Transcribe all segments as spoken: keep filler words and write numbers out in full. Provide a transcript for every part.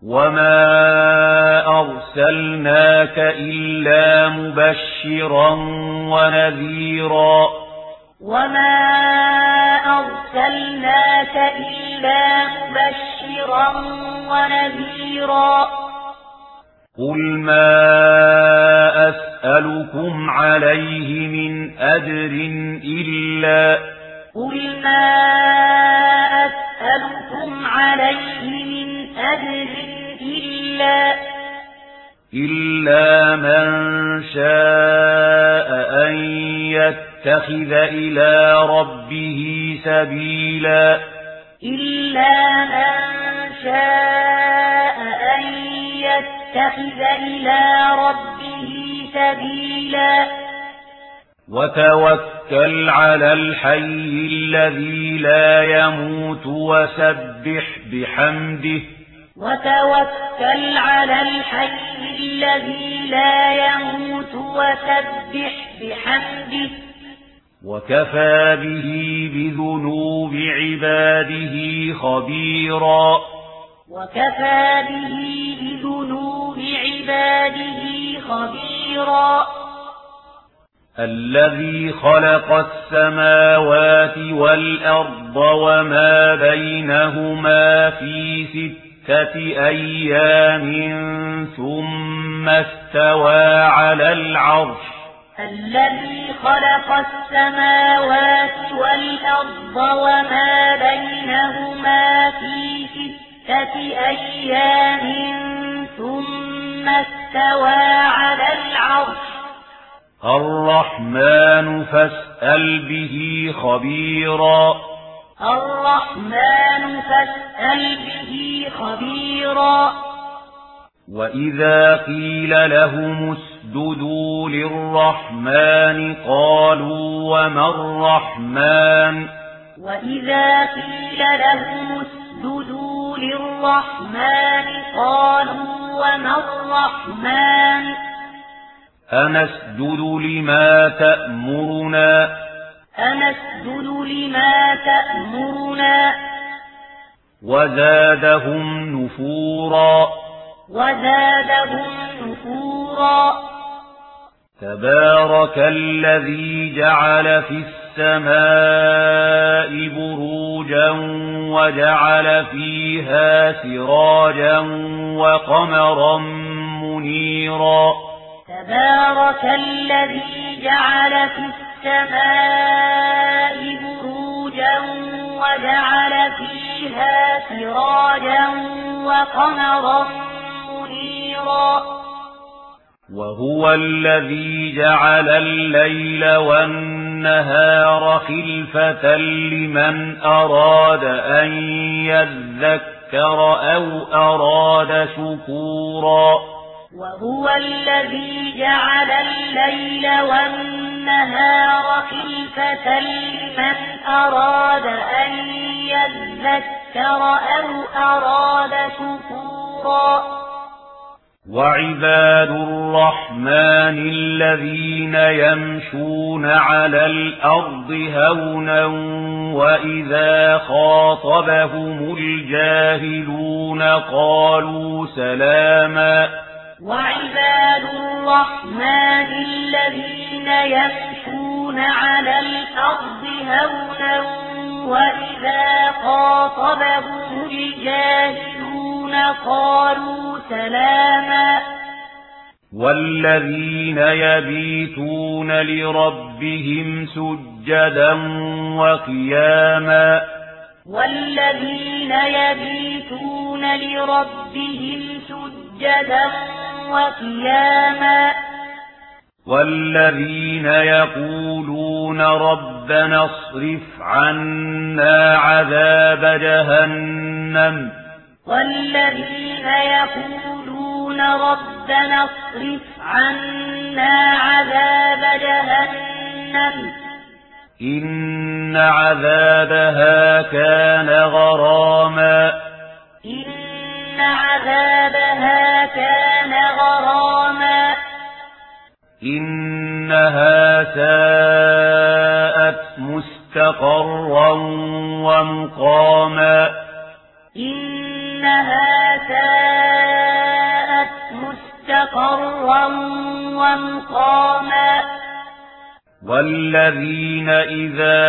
وما أرسلناك إلا مبشرا ونذيرا وما أرسلناك إلا مبشرا ونذيرا قل ما أسألكم عليه من أجر إلا قل ما أسألكم عليه من أجر إلا إلا من شاء أن يتخذ إلى ربه سبيلا إلا من شاء أن يتخذ إلى ربه سبيلا وتوكل على الحي الذي لا يموت وسبح بحمده وتوكل على الحي الذي لا يموت وسبح بحمده وكفى به بذنوب عباده خبيرا وكفى به بذنوب عباده خبيرا الذي خلق السماوات والأرض وما بينهما في ستة أيام ثم استوى على العرش الذي خلق السماوات والأرض وما بينهما في ستة أيام ثم استوى على العرش الرحمن فاسأل به خبيرا الرحمن فاسأل به خبيرا وإذا قيل لهم اسجدوا للرحمن قالوا وما الرحمن وإذا قيل لهم اسجدوا للرحمن قالوا وما الرحمن أنسجد لما تأمرنا أنسجد لما تأمرنا وزادهم نفورا وزادهم نفورا تبارك الذي جعل في السماء بروجا وجعل فيها سراجا وقمرا منيرا تبارك الذي جعل في السماء بروجا وجعل فيها سراجا وقمرا منيرا وهو الذي جعل الليل والنهار خلفة لمن أراد أن يذكر أو أراد شكورا وهو الذي جعل الليل والنهار خلفة لمن أراد أن يذكر أو أراد شكورا وعباد الرحمن الذين يمشون على الأرض هونا وإذا خاطبهم الجاهلون قالوا سلاما وعباد الرحمن الذين يمشون على الأرض هونا وإذا خاطبهم الجاهلون قالوا سلاما والذين يبيتون لربهم سجدا وقياما والذين يبيتون لربهم سجدا وقياما والذين يقولون ربنا اصرف عنا عذاب جهنم والذين يقولون ربنا اصرف عنا عذاب جهنم إن عذابها كان غراما إن عذابها كان غراما إنها ساءت مستقرا ومقاما إنها ساءت استقرارا ومقاما والذين إذا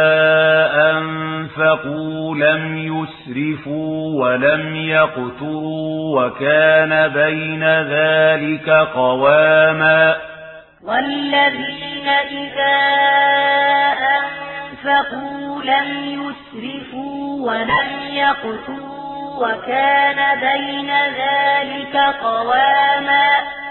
أنفقوا لم يسرفوا ولم يقتروا وكان بين ذلك قواما والذين إذا أنفقوا لم يسرفوا ولم يقتروا وكان بين ذلك قواما